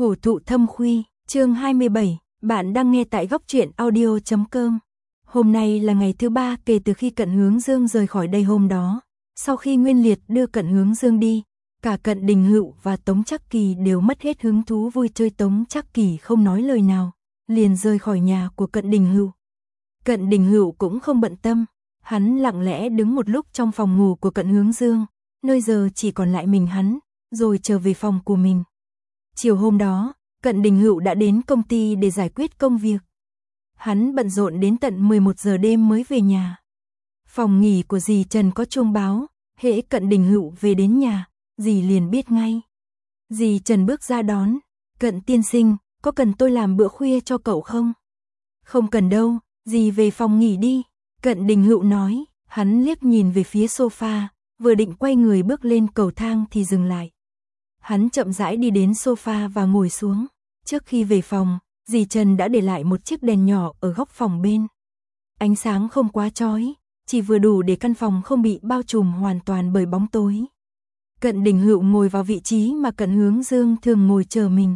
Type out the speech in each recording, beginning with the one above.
Hổ thụ thâm khuy, chương 27, bạn đang nghe tại góc truyện audio.com. Hôm nay là ngày thứ 3 kể từ khi Cận Hướng Dương rời khỏi đây hôm đó. Sau khi Nguyên Liệt đưa Cận Hướng Dương đi, cả Cận Đình Hựu và Tống Trắc Kỳ đều mất hết hứng thú vui chơi. Tống Trắc Kỳ không nói lời nào, liền rời khỏi nhà của Cận Đình Hựu. Cận Đình Hựu cũng không bận tâm, hắn lặng lẽ đứng một lúc trong phòng ngủ của Cận Hướng Dương, nơi giờ chỉ còn lại mình hắn, rồi trở về phòng của mình. Chiều hôm đó, Cận Đình Hựu đã đến công ty để giải quyết công việc. Hắn bận rộn đến tận 11 giờ đêm mới về nhà. Phòng nghỉ của dì Trần có chuông báo, hễ Cận Đình Hựu về đến nhà, dì liền biết ngay. Dì Trần bước ra đón, "Cận tiên sinh, có cần tôi làm bữa khuya cho cậu không?" "Không cần đâu, dì về phòng nghỉ đi." Cận Đình Hựu nói, hắn liếc nhìn về phía sofa, vừa định quay người bước lên cầu thang thì dừng lại. Hắn chậm rãi đi đến sofa và ngồi xuống. Trước khi về phòng, dì Trần đã để lại một chiếc đèn nhỏ ở góc phòng bên. Ánh sáng không quá chói, chỉ vừa đủ để căn phòng không bị bao trùm hoàn toàn bởi bóng tối. Cận Đình Hựu ngồi vào vị trí mà Cận Hướng Dương thường ngồi chờ mình.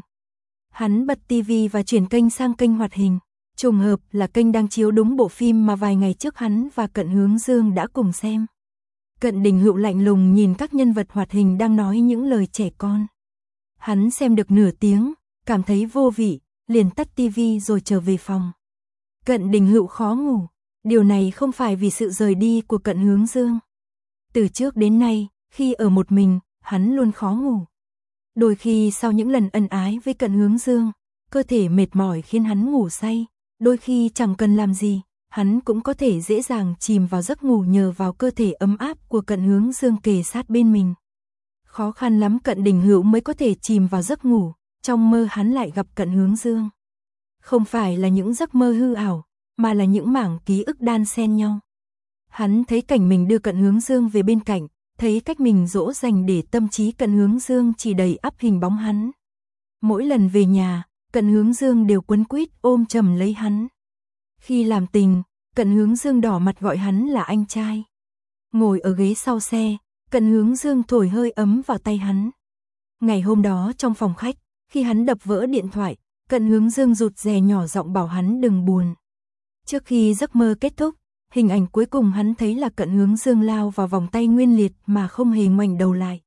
Hắn bật tivi và chuyển kênh sang kênh hoạt hình. Trùng hợp là kênh đang chiếu đúng bộ phim mà vài ngày trước hắn và Cận Hướng Dương đã cùng xem. Cận Đình Hựu lạnh lùng nhìn các nhân vật hoạt hình đang nói những lời trẻ con. Hắn xem được nửa tiếng, cảm thấy vô vị, liền tắt tivi rồi trở về phòng. Cận Đình Hựu khó ngủ, điều này không phải vì sự rời đi của Cận Hướng Dương. Từ trước đến nay, khi ở một mình, hắn luôn khó ngủ. Đôi khi sau những lần ân ái với Cận Hướng Dương, cơ thể mệt mỏi khiến hắn ngủ say, đôi khi chẳng cần làm gì, hắn cũng có thể dễ dàng chìm vào giấc ngủ nhờ vào cơ thể ấm áp của Cận Hướng Dương kề sát bên mình. Khó khăn lắm Cận Đình Hựu mới có thể chìm vào giấc ngủ, trong mơ hắn lại gặp Cận Hướng Dương. Không phải là những giấc mơ hư ảo, mà là những mảng ký ức đan xen nhau. Hắn thấy cảnh mình đưa Cận Hướng Dương về bên cạnh, thấy cách mình dỗ dành để tâm trí Cận Hướng Dương chỉ đầy ắp hình bóng hắn. Mỗi lần về nhà, Cận Hướng Dương đều quấn quýt ôm chầm lấy hắn. Khi làm tình, Cận Hướng Dương đỏ mặt gọi hắn là anh trai. Ngồi ở ghế sau xe, Cận Hướng Dương thổi hơi ấm vào tay hắn. Ngày hôm đó trong phòng khách, khi hắn đập vỡ điện thoại, Cận Hướng Dương rụt rè nhỏ giọng bảo hắn đừng buồn. Trước khi giấc mơ kết thúc, hình ảnh cuối cùng hắn thấy là Cận Hướng Dương lao vào vòng tay Nguyên Liệt mà không hề ngoảnh đầu lại.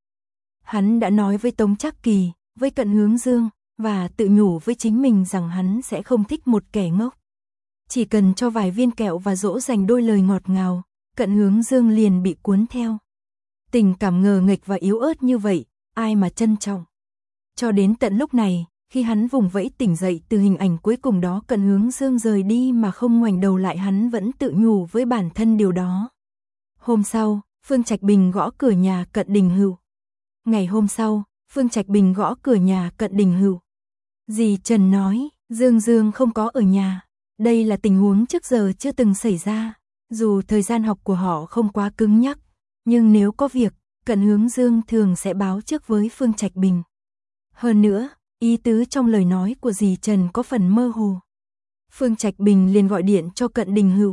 Hắn đã nói với Tống Trắc Kỳ, với Cận Hướng Dương, và tự nhủ với chính mình rằng hắn sẽ không thích một kẻ ngốc. Chỉ cần cho vài viên kẹo và dỗ dành đôi lời ngọt ngào, Cận Hướng Dương liền bị cuốn theo. Tình cảm ngờ nghệch và yếu ớt như vậy, ai mà trân trọng. Cho đến tận lúc này, khi hắn vùng vẫy tỉnh dậy từ hình ảnh cuối cùng đó, Cận Hướng Dương rời đi mà không ngoảnh đầu lại, hắn vẫn tự nhủ với bản thân điều đó. Hôm sau, Phương Trạch Bình gõ cửa nhà Cận Đình Hựu. Ngày hôm sau, Phương Trạch Bình gõ cửa nhà Cận Đình Hựu. Dì Trần nói, Dương Dương không có ở nhà. Đây là tình huống trước giờ chưa từng xảy ra. Dù thời gian học của họ không quá cứng nhắc, nhưng nếu có việc, Cận Hướng Dương thường sẽ báo trước với Phương Trạch Bình. Hơn nữa, ý tứ trong lời nói của dì Trần có phần mơ hồ. Phương Trạch Bình liền gọi điện cho Cận Đình Hựu.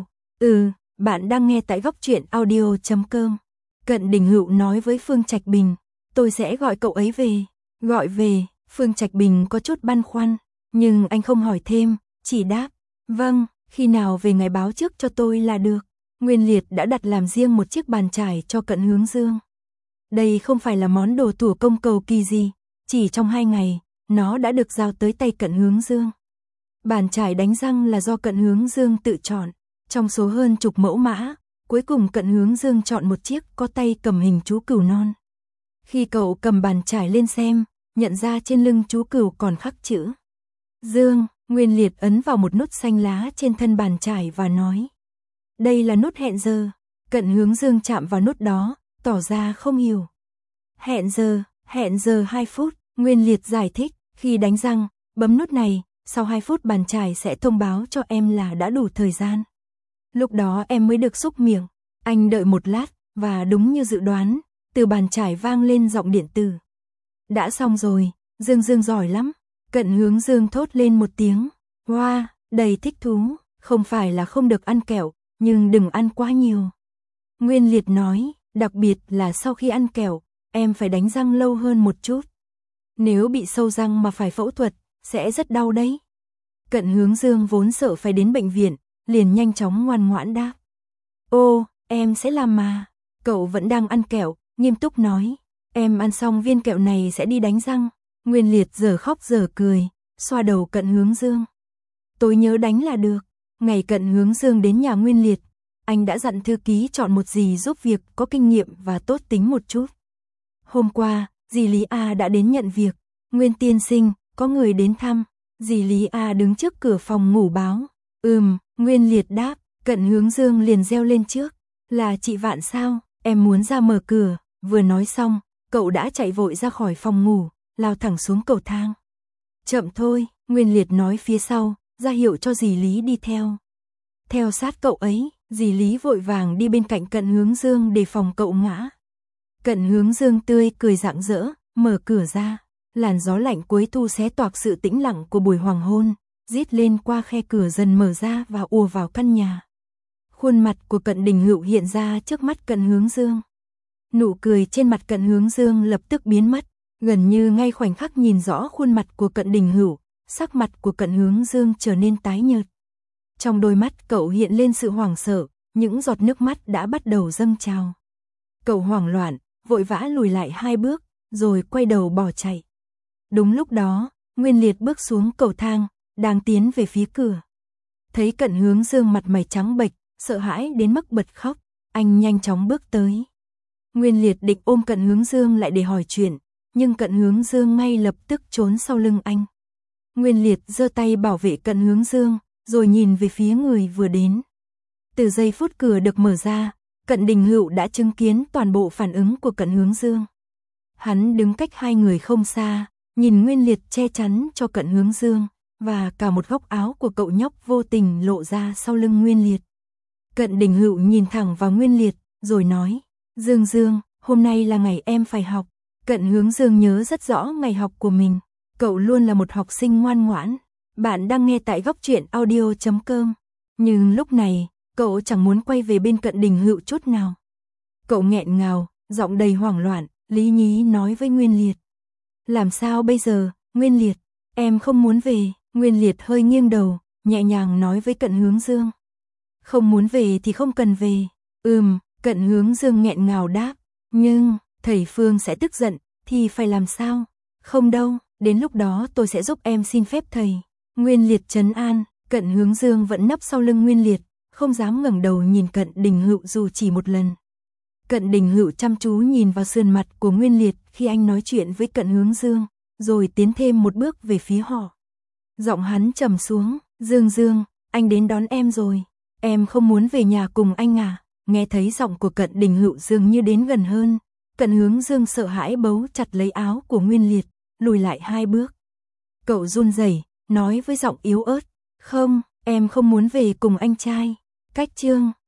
Bạn đang nghe tại góc truyện audio.com. Cận Đình Hựu nói với Phương Trạch Bình, tôi sẽ gọi cậu ấy về. Gọi về, Phương Trạch Bình có chút băn khoăn, nhưng anh không hỏi thêm, chỉ đáp, vâng, khi nào về ngài báo trước cho tôi là được. Nguyên Liệt đã đặt làm riêng một chiếc bàn chải cho Cận Hướng Dương. Đây không phải là món đồ thủ công cầu kỳ gì, chỉ trong 2 ngày, nó đã được giao tới tay Cận Hướng Dương. Bàn chải đánh răng là do Cận Hướng Dương tự chọn, trong số hơn chục mẫu mã, cuối cùng Cận Hướng Dương chọn một chiếc có tay cầm hình chú cừu non. Khi cậu cầm bàn chải lên xem, nhận ra trên lưng chú cừu còn khắc chữ Dương. Nguyên Liệt ấn vào một nút xanh lá trên thân bàn chải và nói, đây là nút hẹn giờ. Cận Hướng Dương chạm vào nút đó, tỏ ra không hiểu. Hẹn giờ 2 phút, Nguyên Liệt giải thích, khi đánh răng, bấm nút này, sau 2 phút bàn chải sẽ thông báo cho em là đã đủ thời gian. Lúc đó em mới được xúc miệng. Anh đợi một lát, và đúng như dự đoán, từ bàn chải vang lên giọng điện tử. Đã xong rồi, Dương Dương giỏi lắm. Cận Hướng Dương thốt lên một tiếng, wow, đầy thích thú, không phải là không được ăn kẹo, nhưng đừng ăn quá nhiều. Nguyên Liệt nói, đặc biệt là sau khi ăn kẹo, em phải đánh răng lâu hơn một chút. Nếu bị sâu răng mà phải phẫu thuật, sẽ rất đau đấy. Cận Hướng Dương vốn sợ phải đến bệnh viện, liền nhanh chóng ngoan ngoãn đáp. Ô, em sẽ làm mà. Cậu vẫn đang ăn kẹo, nghiêm túc nói. Em ăn xong viên kẹo này sẽ đi đánh răng. Nguyên Liệt giờ khóc giờ cười, xoa đầu Cận Hướng Dương. Tôi nhớ đánh là được. Ngày Cận Hướng Dương đến nhà Nguyên Liệt, anh đã dặn thư ký chọn một dì giúp việc có kinh nghiệm và tốt tính một chút. Hôm qua, dì Lý A đã đến nhận việc. Nguyên tiên sinh, có người đến thăm. Dì Lý A đứng trước cửa phòng ngủ báo. Nguyên Liệt đáp. Cận Hướng Dương liền reo lên trước. Là chị Vạn sao, em muốn ra mở cửa. Vừa nói xong, cậu đã chạy vội ra khỏi phòng ngủ, lao thẳng xuống cầu thang. Chậm thôi, Nguyên Liệt nói phía sau, ra hiệu cho dì Lý đi theo. Theo sát cậu ấy, dì Lý vội vàng đi bên cạnh Cận Hướng Dương để phòng cậu ngã. Cận Hướng Dương tươi cười rạng rỡ, mở cửa ra. Làn gió lạnh cuối thu xé toạc sự tĩnh lặng của buổi hoàng hôn, rít lên qua khe cửa dần mở ra và ùa vào căn nhà. Khuôn mặt của Cận Đình Hựu hiện ra trước mắt Cận Hướng Dương. Nụ cười trên mặt Cận Hướng Dương lập tức biến mất, gần như ngay khoảnh khắc nhìn rõ khuôn mặt của Cận Đình Hựu, sắc mặt của Cận Hướng Dương trở nên tái nhợt. Trong đôi mắt cậu hiện lên sự hoảng sợ, những giọt nước mắt đã bắt đầu dâng trào. Cậu hoảng loạn, vội vã lùi lại 2 bước, rồi quay đầu bỏ chạy. Đúng lúc đó, Nguyên Liệt bước xuống cầu thang, đang tiến về phía cửa. Thấy Cận Hướng Dương mặt mày trắng bệch, sợ hãi đến mức bật khóc, anh nhanh chóng bước tới. Nguyên Liệt định ôm Cận Hướng Dương lại để hỏi chuyện, nhưng Cận Hướng Dương ngay lập tức trốn sau lưng anh. Nguyên Liệt giơ tay bảo vệ Cận Hướng Dương, rồi nhìn về phía người vừa đến. Từ giây phút cửa được mở ra, Cận Đình Hựu đã chứng kiến toàn bộ phản ứng của Cận Hướng Dương. Hắn đứng cách hai người không xa, nhìn Nguyên Liệt che chắn cho Cận Hướng Dương, và cả một góc áo của cậu nhóc vô tình lộ ra sau lưng Nguyên Liệt. Cận Đình Hựu nhìn thẳng vào Nguyên Liệt, rồi nói, Dương Dương, hôm nay là ngày em phải học. Cận Hướng Dương nhớ rất rõ ngày học của mình. Cậu luôn là một học sinh ngoan ngoãn. Bạn đang nghe tại Góc Truyện Audio.com. Nhưng lúc này, cậu chẳng muốn quay về bên Cận Đình Hựu chút nào. Cậu nghẹn ngào, giọng đầy hoảng loạn, lý nhí nói với Nguyên Liệt. Làm sao bây giờ, Nguyên Liệt? Em không muốn về. Nguyên Liệt hơi nghiêng đầu, nhẹ nhàng nói với Cận Hướng Dương. Không muốn về thì không cần về. Cận Hướng Dương nghẹn ngào đáp. Nhưng, thầy Phương sẽ tức giận, thì phải làm sao? Không đâu, đến lúc đó tôi sẽ giúp em xin phép thầy. Nguyên Liệt trấn an. Cận Hướng Dương vẫn nấp sau lưng Nguyên Liệt, không dám ngẩng đầu nhìn Cận Đình Hựu dù chỉ một lần. Cận Đình Hựu chăm chú nhìn vào sườn mặt của Nguyên Liệt khi anh nói chuyện với Cận Hướng Dương, rồi tiến thêm một bước về phía họ. Giọng hắn trầm xuống, Dương Dương, anh đến đón em rồi. Em không muốn về nhà cùng anh à? Nghe thấy giọng của Cận Đình Hựu dường như đến gần hơn, Cận Hướng Dương sợ hãi bấu chặt lấy áo của Nguyên Liệt, lùi lại 2 bước. Cậu run rẩy, nói với giọng yếu ớt, không, em không muốn về cùng anh trai. Cách chương